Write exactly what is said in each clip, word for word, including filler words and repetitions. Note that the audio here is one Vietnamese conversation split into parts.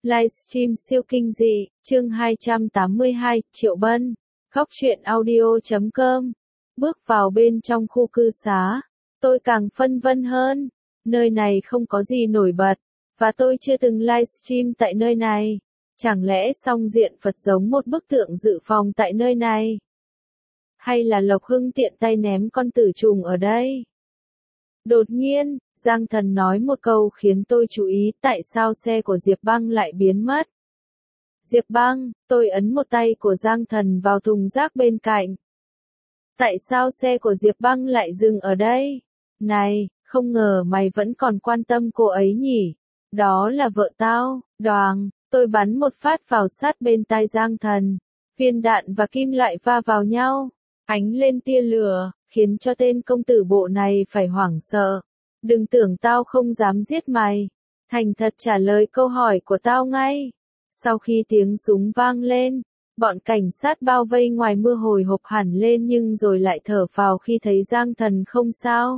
Livestream siêu kinh dị, chương hai trăm tám mươi hai, Triệu Bân, Góc truyện audio chấm com. Bước vào bên trong khu cư xá, tôi càng phân vân hơn. Nơi này không có gì nổi bật, và tôi chưa từng livestream tại nơi này. Chẳng lẽ song diện Phật giống một bức tượng dự phòng tại nơi này? Hay là Lộc Hưng tiện tay ném con tử trùng ở đây? Đột nhiên, Giang Thần nói một câu khiến tôi chú ý, tại sao xe của Diệp Băng lại biến mất. Diệp Băng, tôi ấn một tay của Giang Thần vào thùng rác bên cạnh. Tại sao xe của Diệp Băng lại dừng ở đây? Này, không ngờ mày vẫn còn quan tâm cô ấy nhỉ? Đó là vợ tao. Đoàng, tôi bắn một phát vào sát bên tai Giang Thần. Viên đạn và kim loại va vào nhau, ánh lên tia lửa, khiến cho tên công tử bộ này phải hoảng sợ. Đừng tưởng tao không dám giết mày. Thành thật trả lời câu hỏi của tao ngay. Sau khi tiếng súng vang lên, bọn cảnh sát bao vây ngoài mưa hồi hộp hẳn lên nhưng rồi lại thở phào khi thấy Giang Thần không sao.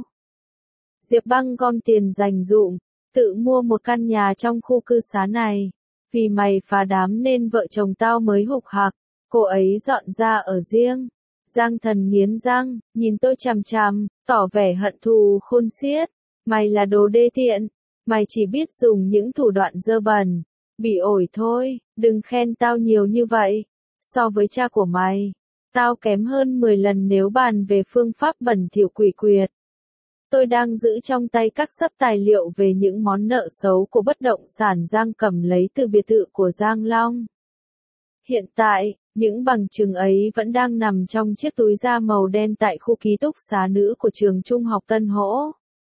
Diệp Băng gom tiền dành dụm, tự mua một căn nhà trong khu cư xá này. Vì mày phá đám nên vợ chồng tao mới hục hặc, cô ấy dọn ra ở riêng. Giang Thần nghiến răng, nhìn tôi chằm chằm, tỏ vẻ hận thù khôn xiết. Mày là đồ đê tiện, mày chỉ biết dùng những thủ đoạn dơ bẩn, bị ổi thôi, đừng khen tao nhiều như vậy. So với cha của mày, tao kém hơn mười lần nếu bàn về phương pháp bẩn thỉu quỷ quyệt. Tôi đang giữ trong tay các xấp tài liệu về những món nợ xấu của bất động sản Giang cầm lấy từ biệt thự của Giang Long. Hiện tại, những bằng chứng ấy vẫn đang nằm trong chiếc túi da màu đen tại khu ký túc xá nữ của trường trung học Tân Hỗ.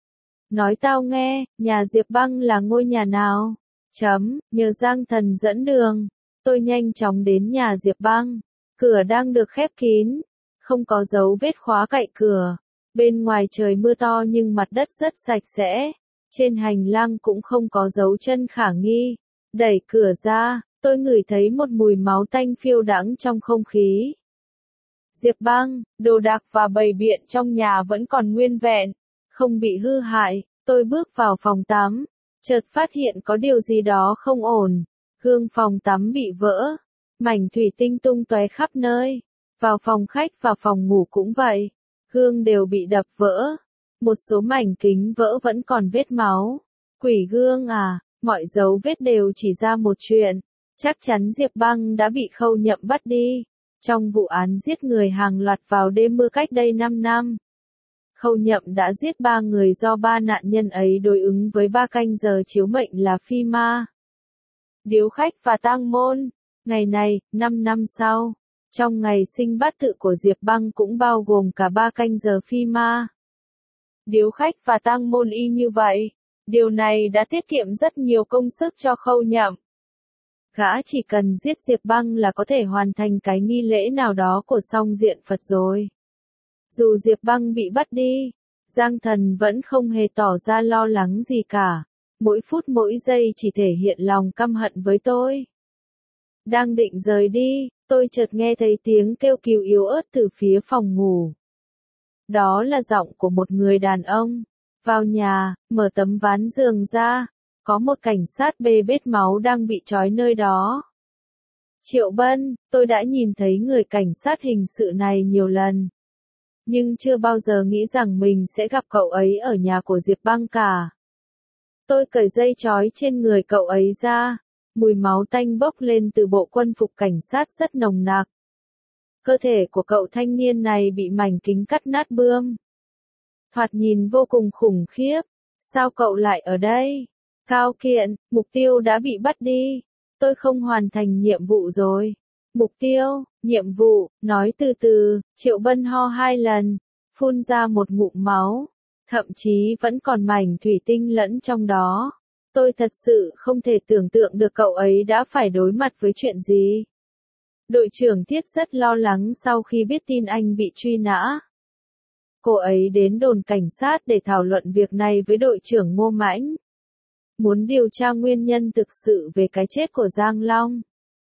Nói tao nghe, nhà Diệp Băng là ngôi nhà nào? Chấm, nhờ Giang Thần dẫn đường. Tôi nhanh chóng đến nhà Diệp Băng. Cửa đang được khép kín, không có dấu vết khóa cậy cửa. Bên ngoài trời mưa to nhưng mặt đất rất sạch sẽ. Trên hành lang cũng không có dấu chân khả nghi. Đẩy cửa ra, tôi ngửi thấy một mùi máu tanh phiêu đãng trong không khí. Diệp Băng, đồ đạc và bày biện trong nhà vẫn còn nguyên vẹn, không bị hư hại. Tôi bước vào phòng tắm, chợt phát hiện có điều gì đó không ổn. Gương phòng tắm bị vỡ, mảnh thủy tinh tung tóe khắp nơi. Vào phòng khách và phòng ngủ cũng vậy, gương đều bị đập vỡ. Một số mảnh kính vỡ vẫn còn vết máu. Quỷ gương à, mọi dấu vết đều chỉ ra một chuyện. Chắc chắn Diệp Băng đã bị Khâu Nhậm bắt đi. Trong vụ án giết người hàng loạt vào đêm mưa cách đây năm năm. Khâu Nhậm đã giết ba người do ba nạn nhân ấy đối ứng với ba canh giờ chiếu mệnh là phi ma. Điếu khách và tang môn. Ngày này, năm năm sau, trong ngày sinh bát tự của Diệp Băng cũng bao gồm cả ba canh giờ phi ma. Điếu khách và tang môn y như vậy. Điều này đã tiết kiệm rất nhiều công sức cho Khâu Nhậm. Gã chỉ cần giết Diệp Băng là có thể hoàn thành cái nghi lễ nào đó của song diện Phật rồi. Dù Diệp Băng bị bắt đi, Giang Thần vẫn không hề tỏ ra lo lắng gì cả. Mỗi phút mỗi giây chỉ thể hiện lòng căm hận với tôi. Đang định rời đi, tôi chợt nghe thấy tiếng kêu cứu yếu ớt từ phía phòng ngủ. Đó là giọng của một người đàn ông. Vào nhà, mở tấm ván giường ra, có một cảnh sát bê bết máu đang bị trói nơi đó. Triệu Bân, tôi đã nhìn thấy người cảnh sát hình sự này nhiều lần. Nhưng chưa bao giờ nghĩ rằng mình sẽ gặp cậu ấy ở nhà của Diệp Băng cả. Tôi cởi dây trói trên người cậu ấy ra. Mùi máu tanh bốc lên từ bộ quân phục cảnh sát rất nồng nặc. Cơ thể của cậu thanh niên này bị mảnh kính cắt nát bươm. Thoạt nhìn vô cùng khủng khiếp. Sao cậu lại ở đây? Cao Kiện, mục tiêu đã bị bắt đi. Tôi không hoàn thành nhiệm vụ rồi. Mục tiêu, nhiệm vụ, nói từ từ. Triệu Bân ho hai lần, phun ra một ngụm máu. Thậm chí vẫn còn mảnh thủy tinh lẫn trong đó. Tôi thật sự không thể tưởng tượng được cậu ấy đã phải đối mặt với chuyện gì. Đội trưởng Thiết rất lo lắng sau khi biết tin anh bị truy nã. Cô ấy đến đồn cảnh sát để thảo luận việc này với đội trưởng Ngô Mãnh. Muốn điều tra nguyên nhân thực sự về cái chết của Giang Long.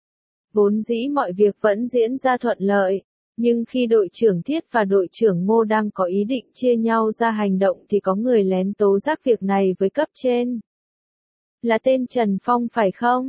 Vốn dĩ mọi việc vẫn diễn ra thuận lợi. Nhưng khi đội trưởng Thiết và đội trưởng Ngô đang có ý định chia nhau ra hành động thì có người lén tố giác việc này với cấp trên. Là tên Trần Phong phải không?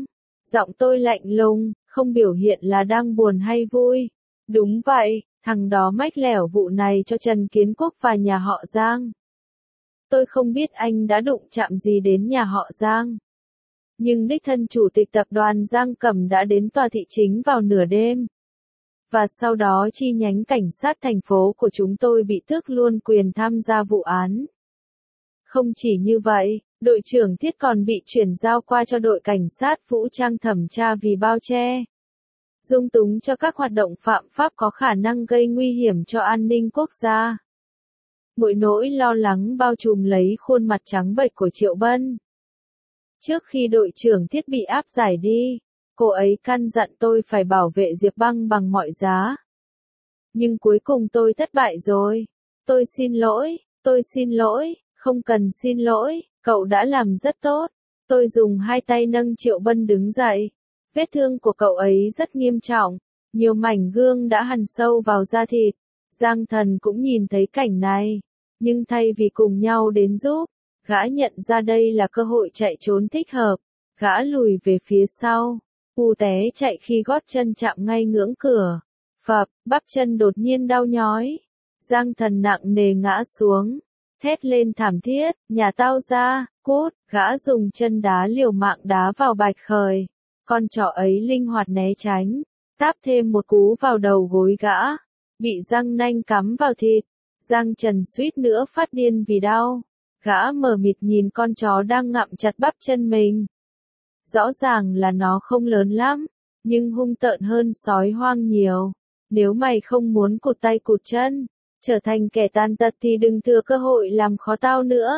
Giọng tôi lạnh lùng, không biểu hiện là đang buồn hay vui. Đúng vậy, thằng đó mách lẻo vụ này cho Trần Kiến Quốc và nhà họ Giang. Tôi không biết anh đã đụng chạm gì đến nhà họ Giang. Nhưng đích thân chủ tịch tập đoàn Giang Cẩm đã đến tòa thị chính vào nửa đêm. Và sau đó chi nhánh cảnh sát thành phố của chúng tôi bị tước luôn quyền tham gia vụ án. Không chỉ như vậy, đội trưởng Thiết còn bị chuyển giao qua cho đội cảnh sát vũ trang thẩm tra vì bao che, dung túng cho các hoạt động phạm pháp có khả năng gây nguy hiểm cho an ninh quốc gia. Mỗi nỗi lo lắng bao trùm lấy khuôn mặt trắng bệch của Triệu Bân. Trước khi đội trưởng Thiết bị áp giải đi, cô ấy căn dặn tôi phải bảo vệ Diệp Băng bằng mọi giá. Nhưng cuối cùng tôi thất bại rồi. Tôi xin lỗi, tôi xin lỗi, không cần xin lỗi, cậu đã làm rất tốt. Tôi dùng hai tay nâng Triệu Bân đứng dậy. Vết thương của cậu ấy rất nghiêm trọng, nhiều mảnh gương đã hằn sâu vào da thịt. Giang Thần cũng nhìn thấy cảnh này, nhưng thay vì cùng nhau đến giúp, gã nhận ra đây là cơ hội chạy trốn thích hợp. Gã lùi về phía sau, u té chạy khi gót chân chạm ngay ngưỡng cửa. Phập, bắp chân đột nhiên đau nhói. Giang Thần nặng nề ngã xuống, thét lên thảm thiết, nhà tao ra, cút. Gã dùng chân đá liều mạng đá vào Bạch Khởi. Con chó ấy linh hoạt né tránh, táp thêm một cú vào đầu gối gã, bị răng nanh cắm vào thịt. Giang Trần suýt nữa phát điên vì đau. Gã mờ mịt nhìn con chó đang ngậm chặt bắp chân mình. Rõ ràng là nó không lớn lắm, nhưng hung tợn hơn sói hoang nhiều. Nếu mày không muốn cụt tay cụt chân, trở thành kẻ tàn tật thì đừng thừa cơ hội làm khó tao nữa.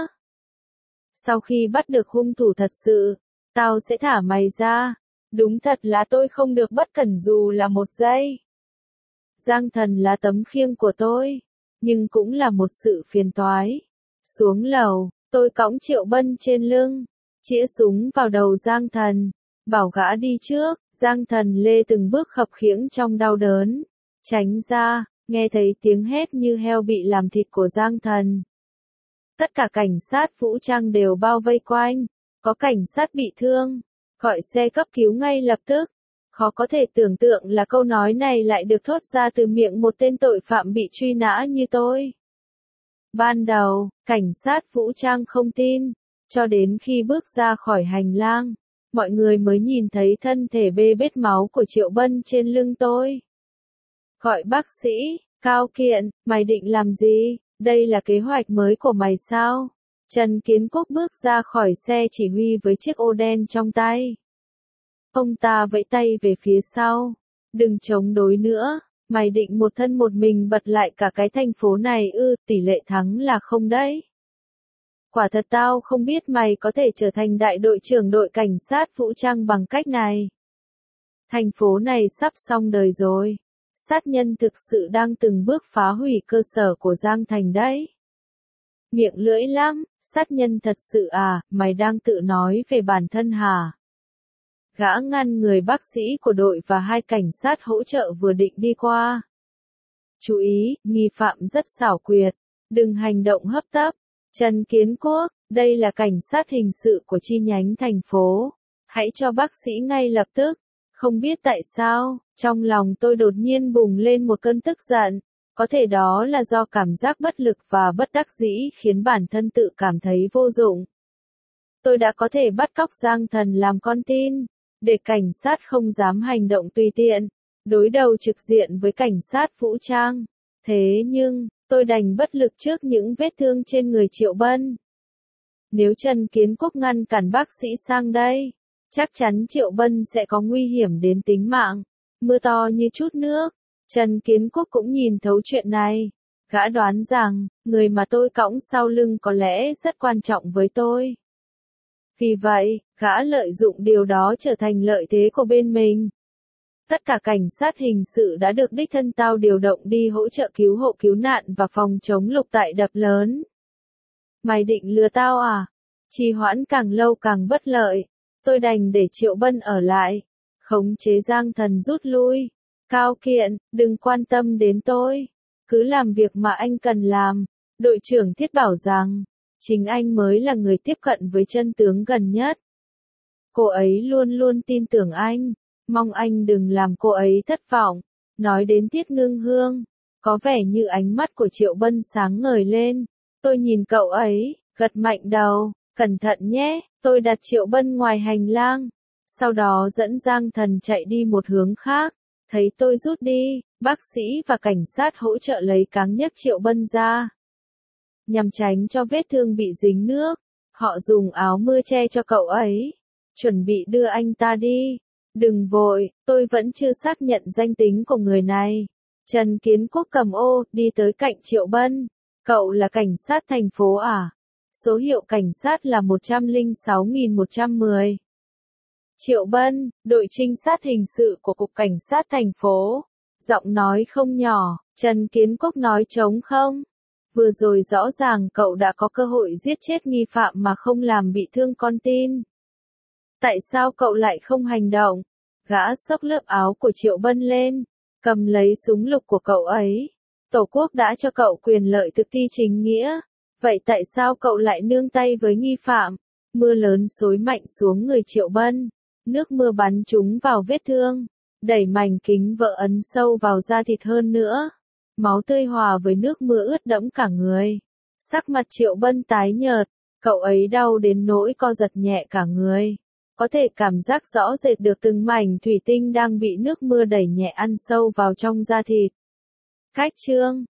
Sau khi bắt được hung thủ thật sự, tao sẽ thả mày ra. Đúng thật là tôi không được bất cẩn dù là một giây. Giang Thần là tấm khiêng của tôi, nhưng cũng là một sự phiền toái. Xuống lầu, tôi cõng Triệu Bân trên lưng, chĩa súng vào đầu Giang Thần, bảo gã đi trước. Giang Thần lê từng bước khập khiễng trong đau đớn, tránh ra, nghe thấy tiếng hét như heo bị làm thịt của Giang Thần. Tất cả cảnh sát vũ trang đều bao vây quanh, có cảnh sát bị thương, gọi xe cấp cứu ngay lập tức. Khó có thể tưởng tượng là câu nói này lại được thốt ra từ miệng một tên tội phạm bị truy nã như tôi. Ban đầu, cảnh sát vũ trang không tin, cho đến khi bước ra khỏi hành lang, mọi người mới nhìn thấy thân thể bê bết máu của Triệu Bân trên lưng tôi. Gọi bác sĩ, Cao Kiện, mày định làm gì? Đây là kế hoạch mới của mày sao? Trần Kiến Quốc bước ra khỏi xe chỉ huy với chiếc ô đen trong tay. Ông ta vẫy tay về phía sau. Đừng chống đối nữa, mày định một thân một mình bật lại cả cái thành phố này ư, tỷ lệ thắng là không đấy. Quả thật tao không biết mày có thể trở thành đại đội trưởng đội cảnh sát vũ trang bằng cách này. Thành phố này sắp xong đời rồi. Sát nhân thực sự đang từng bước phá hủy cơ sở của Giang Thành đấy. Miệng lưỡi lắm, sát nhân thật sự à, mày đang tự nói về bản thân hả? Gã ngăn người bác sĩ của đội và hai cảnh sát hỗ trợ vừa định đi qua. Chú ý, nghi phạm rất xảo quyệt, đừng hành động hấp tấp. Trần Kiến Quốc, đây là cảnh sát hình sự của chi nhánh thành phố. Hãy cho bác sĩ ngay lập tức. Không biết tại sao, trong lòng tôi đột nhiên bùng lên một cơn tức giận. Có thể đó là do cảm giác bất lực và bất đắc dĩ khiến bản thân tự cảm thấy vô dụng. Tôi đã có thể bắt cóc Giang Thần làm con tin, để cảnh sát không dám hành động tùy tiện, đối đầu trực diện với cảnh sát vũ trang. Thế nhưng, tôi đành bất lực trước những vết thương trên người Triệu Bân. Nếu Trần Kiến Quốc ngăn cản bác sĩ sang đây, chắc chắn Triệu Bân sẽ có nguy hiểm đến tính mạng. Mưa to như chút nước. Trần Kiến Quốc cũng nhìn thấu chuyện này. Gã đoán rằng, người mà tôi cõng sau lưng có lẽ rất quan trọng với tôi. Vì vậy, gã lợi dụng điều đó trở thành lợi thế của bên mình. Tất cả cảnh sát hình sự đã được đích thân tao điều động đi hỗ trợ cứu hộ cứu nạn và phòng chống lục tại đập lớn. Mày định lừa tao à? Trì hoãn càng lâu càng bất lợi. Tôi đành để Triệu Bân ở lại. Khống chế Giang Thần rút lui. Cao Kiện, đừng quan tâm đến tôi. Cứ làm việc mà anh cần làm. Đội trưởng Thiết bảo rằng, chính anh mới là người tiếp cận với chân tướng gần nhất. Cô ấy luôn luôn tin tưởng anh, mong anh đừng làm cô ấy thất vọng. Nói đến Tiết Ngưng Hương, có vẻ như ánh mắt của Triệu Bân sáng ngời lên. Tôi nhìn cậu ấy, gật mạnh đầu, cẩn thận nhé, tôi đặt Triệu Bân ngoài hành lang. Sau đó dẫn Giang Thần chạy đi một hướng khác, thấy tôi rút đi, bác sĩ và cảnh sát hỗ trợ lấy cáng nhấc Triệu Bân ra. Nhằm tránh cho vết thương bị dính nước, họ dùng áo mưa che cho cậu ấy, chuẩn bị đưa anh ta đi. Đừng vội, tôi vẫn chưa xác nhận danh tính của người này. Trần Kiến Quốc cầm ô, đi tới cạnh Triệu Bân. Cậu là cảnh sát thành phố à? Số hiệu cảnh sát là một trăm lẻ sáu nghìn một trăm mười. Triệu Bân, đội trinh sát hình sự của Cục Cảnh sát thành phố. Giọng nói không nhỏ, Trần Kiến Quốc nói trống không. Vừa rồi rõ ràng cậu đã có cơ hội giết chết nghi phạm mà không làm bị thương con tin. Tại sao cậu lại không hành động? Gã xốc lớp áo của Triệu Bân lên, cầm lấy súng lục của cậu ấy. Tổ quốc đã cho cậu quyền lợi thực thi chính nghĩa. Vậy tại sao cậu lại nương tay với nghi phạm? Mưa lớn xối mạnh xuống người Triệu Bân. Nước mưa bắn trúng vào vết thương, đẩy mảnh kính vỡ ấn sâu vào da thịt hơn nữa. Máu tươi hòa với nước mưa ướt đẫm cả người. Sắc mặt Triệu Bân tái nhợt, cậu ấy đau đến nỗi co giật nhẹ cả người. Có thể cảm giác rõ rệt được từng mảnh thủy tinh đang bị nước mưa đẩy nhẹ ăn sâu vào trong da thịt. Cách chương